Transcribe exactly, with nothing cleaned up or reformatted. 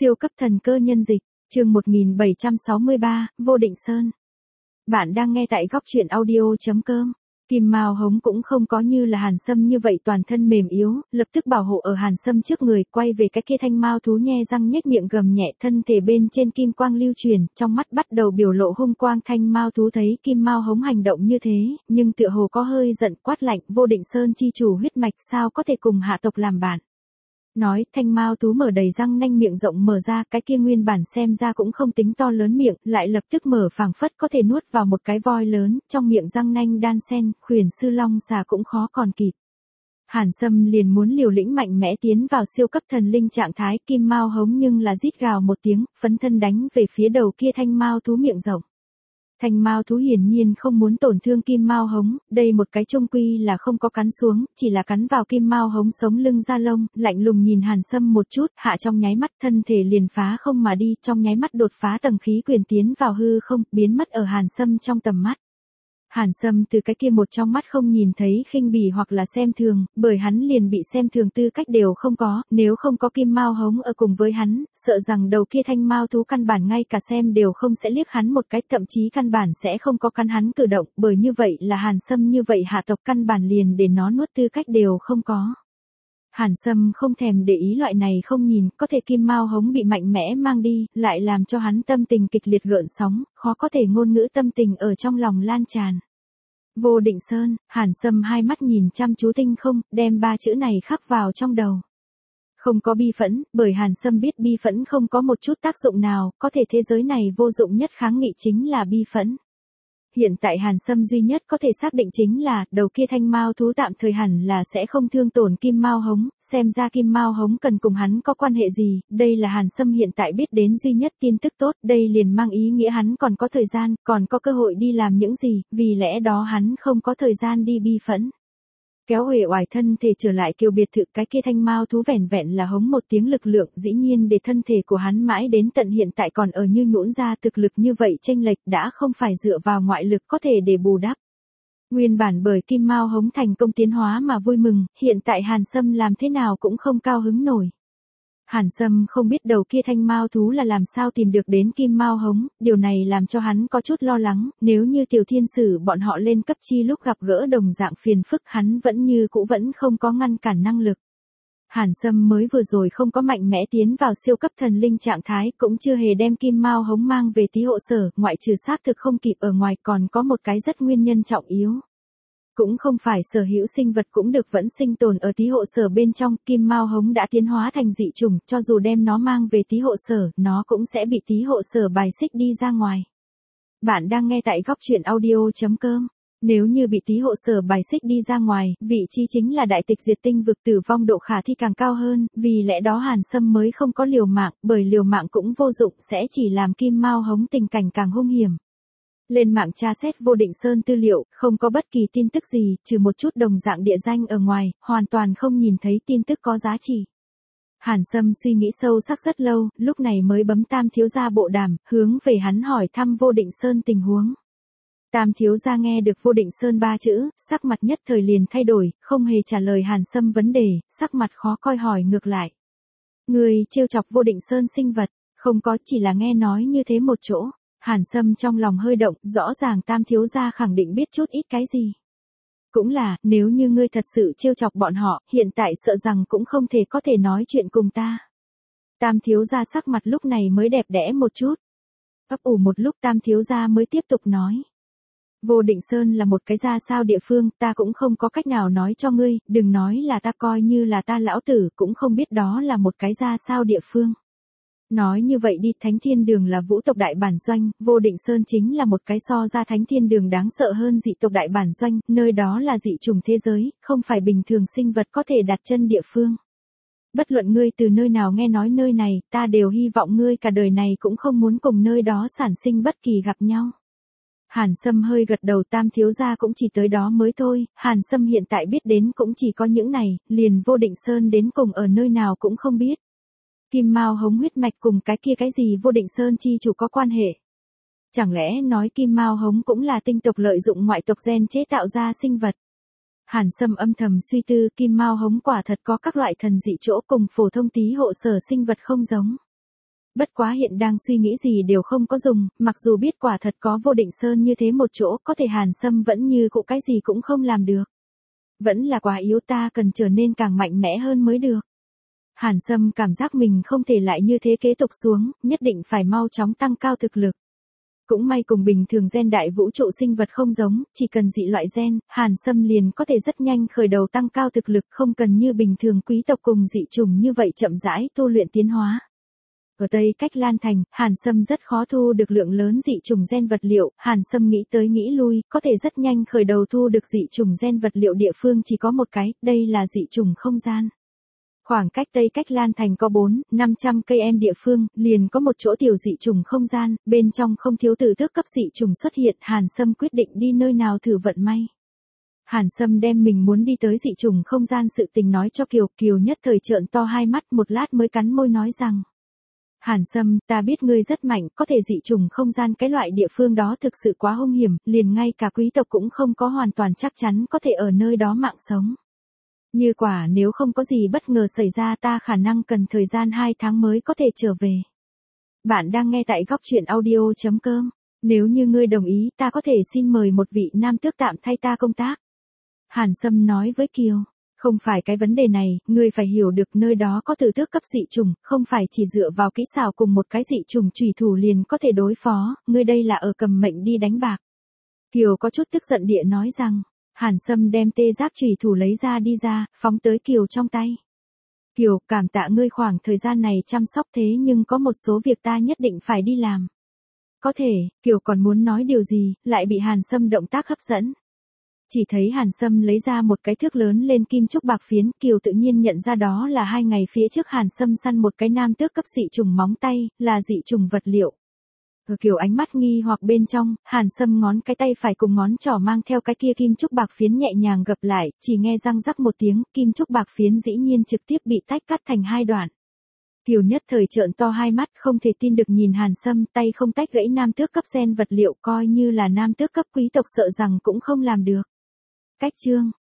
Siêu cấp thần cơ nhân dịch, chương một nghìn bảy trăm sáu mươi ba, Vô Định Sơn. Bạn đang nghe tại góc truyện audio.com. Kim Mao Hống cũng không có như là Hàn Sâm như vậy toàn thân mềm yếu, lập tức bảo hộ ở Hàn Sâm trước người, quay về cái kia thanh mao thú nhe răng nhếch miệng gầm nhẹ, thân thể bên trên kim quang lưu truyền, trong mắt bắt đầu biểu lộ hung quang. Thanh mao thú thấy Kim Mao Hống hành động như thế, nhưng tựa hồ có hơi giận, quát lạnh: Vô Định Sơn chi chủ huyết mạch sao có thể cùng hạ tộc làm bạn. Nói, thanh mao thú mở đầy răng nanh, miệng rộng mở ra, cái kia nguyên bản xem ra cũng không tính to lớn miệng, lại lập tức mở phảng phất có thể nuốt vào một cái voi lớn, trong miệng răng nanh đan sen, khuyển sư long xà cũng khó còn kịp. Hàn Sâm liền muốn liều lĩnh mạnh mẽ tiến vào siêu cấp thần linh trạng thái, Kim Mao Hống nhưng là rít gào một tiếng, phấn thân đánh về phía đầu kia thanh mao thú miệng rộng. Thanh mao thú hiển nhiên không muốn tổn thương Kim Mao Hống, đây một cái trung quy là không có cắn xuống, chỉ là cắn vào Kim Mao Hống sống lưng da lông, lạnh lùng nhìn Hàn Sâm một chút, hạ trong nháy mắt thân thể liền phá không mà đi, trong nháy mắt đột phá tầng khí quyền tiến vào hư không, biến mất ở Hàn Sâm trong tầm mắt. Hàn Sâm từ cái kia một trong mắt không nhìn thấy khinh bỉ hoặc là xem thường, bởi hắn liền bị xem thường tư cách đều không có, nếu không có Kim Mao Hống ở cùng với hắn, sợ rằng đầu kia thanh mao thú căn bản ngay cả xem đều không sẽ liếc hắn một cái, thậm chí căn bản sẽ không có cắn hắn cử động, bởi như vậy là Hàn Sâm như vậy hạ tộc căn bản liền để nó nuốt tư cách đều không có. Hàn Sâm không thèm để ý loại này không nhìn, có thể Kim Mao Hống bị mạnh mẽ mang đi, lại làm cho hắn tâm tình kịch liệt gợn sóng, khó có thể ngôn ngữ tâm tình ở trong lòng lan tràn. Vô Định Sơn, Hàn Sâm hai mắt nhìn chăm chú tinh không, đem ba chữ này khắc vào trong đầu. Không có bi phẫn, bởi Hàn Sâm biết bi phẫn không có một chút tác dụng nào, có thể thế giới này vô dụng nhất kháng nghị chính là bi phẫn. Hiện tại Hàn Sâm duy nhất có thể xác định chính là, đầu kia thanh mao thú tạm thời hẳn là sẽ không thương tổn Kim Mao Hống, xem ra Kim Mao Hống cần cùng hắn có quan hệ gì, đây là Hàn Sâm hiện tại biết đến duy nhất tin tức tốt, đây liền mang ý nghĩa hắn còn có thời gian, còn có cơ hội đi làm những gì, vì lẽ đó hắn không có thời gian đi bi phẫn. Kéo uể oải thân thể trở lại kiều biệt thự, cái kia thanh mao thú vẻn vẹn là hống một tiếng lực lượng, dĩ nhiên để thân thể của hắn mãi đến tận hiện tại còn ở như nhũn ra, thực lực như vậy chênh lệch đã không phải dựa vào ngoại lực có thể để bù đắp. Nguyên bản bởi Kim Mao Hống thành công tiến hóa mà vui mừng, hiện tại Hàn Sâm làm thế nào cũng không cao hứng nổi. Hàn Sâm không biết đầu kia thanh mao thú là làm sao tìm được đến Kim Mao Hống, điều này làm cho hắn có chút lo lắng, nếu như tiểu thiên sử bọn họ lên cấp chi lúc gặp gỡ đồng dạng phiền phức, hắn vẫn như cũ vẫn không có ngăn cản năng lực. Hàn Sâm mới vừa rồi không có mạnh mẽ tiến vào siêu cấp thần linh trạng thái, cũng chưa hề đem Kim Mao Hống mang về tí hộ sở, ngoại trừ xác thực không kịp ở ngoài, còn có một cái rất nguyên nhân trọng yếu. Cũng không phải sở hữu sinh vật cũng được vẫn sinh tồn ở tí hộ sở bên trong, Kim Mao Hống đã tiến hóa thành dị chủng, cho dù đem nó mang về tí hộ sở, nó cũng sẽ bị tí hộ sở bài xích đi ra ngoài. Bạn đang nghe tại góc truyện audio.com. Nếu như bị tí hộ sở bài xích đi ra ngoài, vị trí chính là đại tịch diệt tinh vực, tử vong độ khả thi càng cao hơn, vì lẽ đó Hàn Sâm mới không có liều mạng, bởi liều mạng cũng vô dụng, sẽ chỉ làm Kim Mao Hống tình cảnh càng hung hiểm. Lên mạng tra xét Vô Định Sơn tư liệu, không có bất kỳ tin tức gì, trừ một chút đồng dạng địa danh ở ngoài, hoàn toàn không nhìn thấy tin tức có giá trị. Hàn Sâm suy nghĩ sâu sắc rất lâu, lúc này mới bấm Tam thiếu gia bộ đàm, hướng về hắn hỏi thăm Vô Định Sơn tình huống. Tam thiếu gia nghe được Vô Định Sơn ba chữ, sắc mặt nhất thời liền thay đổi, không hề trả lời Hàn Sâm vấn đề, sắc mặt khó coi hỏi ngược lại. Người trêu chọc Vô Định Sơn sinh vật, không có, chỉ là nghe nói như thế một chỗ. Hàn Sâm trong lòng hơi động, rõ ràng Tam thiếu gia khẳng định biết chút ít cái gì. Cũng là, nếu như ngươi thật sự trêu chọc bọn họ, hiện tại sợ rằng cũng không thể có thể nói chuyện cùng ta. Tam thiếu gia sắc mặt lúc này mới đẹp đẽ một chút. Ấp ủ một lúc Tam thiếu gia mới tiếp tục nói. Vô Định Sơn là một cái ra sao địa phương, ta cũng không có cách nào nói cho ngươi, đừng nói là ta, coi như là ta lão tử cũng không biết đó là một cái ra sao địa phương. Nói như vậy đi, Thánh Thiên Đường là vũ tộc đại bản doanh, Vô Định Sơn chính là một cái so ra Thánh Thiên Đường đáng sợ hơn dị tộc đại bản doanh, nơi đó là dị chủng thế giới, không phải bình thường sinh vật có thể đặt chân địa phương. Bất luận ngươi từ nơi nào nghe nói nơi này, ta đều hy vọng ngươi cả đời này cũng không muốn cùng nơi đó sản sinh bất kỳ gặp nhau. Hàn Sâm hơi gật đầu, Tam thiếu gia cũng chỉ tới đó mới thôi, Hàn Sâm hiện tại biết đến cũng chỉ có những này, liền Vô Định Sơn đến cùng ở nơi nào cũng không biết. Kim Mao Hống huyết mạch cùng cái kia cái gì Vô Định Sơn chi chủ có quan hệ. Chẳng lẽ nói Kim Mao Hống cũng là tinh tộc lợi dụng ngoại tộc gen chế tạo ra sinh vật. Hàn Sâm âm thầm suy tư, Kim Mao Hống quả thật có các loại thần dị chỗ cùng phổ thông tí hộ sở sinh vật không giống. Bất quá hiện đang suy nghĩ gì đều không có dùng, mặc dù biết quả thật có vô định sơn như thế một chỗ, có thể Hàn Sâm vẫn như cũ cái gì cũng không làm được. Vẫn là quá yếu, ta cần trở nên càng mạnh mẽ hơn mới được. Hàn Sâm cảm giác mình không thể lại như thế kế tục xuống, nhất định phải mau chóng tăng cao thực lực. Cũng may cùng bình thường gen đại vũ trụ sinh vật không giống, chỉ cần dị loại gen, Hàn Sâm liền có thể rất nhanh khởi đầu tăng cao thực lực, không cần như bình thường quý tộc cùng dị trùng như vậy chậm rãi tu luyện tiến hóa. Ở Tây Cách Lan Thành, Hàn Sâm rất khó thu được lượng lớn dị trùng gen vật liệu, Hàn Sâm nghĩ tới nghĩ lui, có thể rất nhanh khởi đầu thu được dị trùng gen vật liệu địa phương chỉ có một cái, đây là dị trùng không gian. Khoảng cách Tây Cách Lan Thành có bốn đến năm trăm cây em địa phương, liền có một chỗ tiểu dị trùng không gian, bên trong không thiếu từ thức cấp dị trùng xuất hiện, Hàn Sâm quyết định đi nơi nào thử vận may. Hàn Sâm đem mình muốn đi tới dị trùng không gian sự tình nói cho Kiều, Kiều nhất thời trợn to hai mắt, một lát mới cắn môi nói rằng. Hàn Sâm, ta biết ngươi rất mạnh, có thể dị trùng không gian cái loại địa phương đó thực sự quá hung hiểm, liền ngay cả quý tộc cũng không có hoàn toàn chắc chắn có thể ở nơi đó mạng sống. Như quả nếu không có gì bất ngờ xảy ra ta khả năng cần thời gian hai tháng mới có thể trở về. Bạn đang nghe tại góc truyện audio chấm com. Nếu như ngươi đồng ý ta có thể xin mời một vị nam tước tạm thay ta công tác. Hàn Sâm nói với Kiều. Không phải cái vấn đề này, ngươi phải hiểu được nơi đó có từ tước cấp dị trùng, không phải chỉ dựa vào kỹ xảo cùng một cái dị trùng chủy thủ liền có thể đối phó, ngươi đây là ở cầm mệnh đi đánh bạc. Kiều có chút tức giận địa nói rằng. Hàn Sâm đem tê giáp chủy thủ lấy ra đi ra, phóng tới Kiều trong tay. Kiều, cảm tạ ngươi khoảng thời gian này chăm sóc thế nhưng có một số việc ta nhất định phải đi làm. Có thể, Kiều còn muốn nói điều gì, lại bị Hàn Sâm động tác hấp dẫn. Chỉ thấy Hàn Sâm lấy ra một cái thước lớn lên kim trúc bạc phiến, Kiều tự nhiên nhận ra đó là hai ngày phía trước Hàn Sâm săn một cái nam tước cấp dị trùng móng tay, là dị trùng vật liệu. Ở Kiều ánh mắt nghi hoặc bên trong, Hàn Sâm ngón cái tay phải cùng ngón trỏ mang theo cái kia kim trúc bạc phiến nhẹ nhàng gập lại, chỉ nghe răng rắc một tiếng, kim trúc bạc phiến dĩ nhiên trực tiếp bị tách cắt thành hai đoạn. Kiều nhất thời trợn to hai mắt không thể tin được nhìn Hàn Sâm, tay không tách gãy nam tước cấp gen vật liệu, coi như là nam tước cấp quý tộc sợ rằng cũng không làm được. Cách chương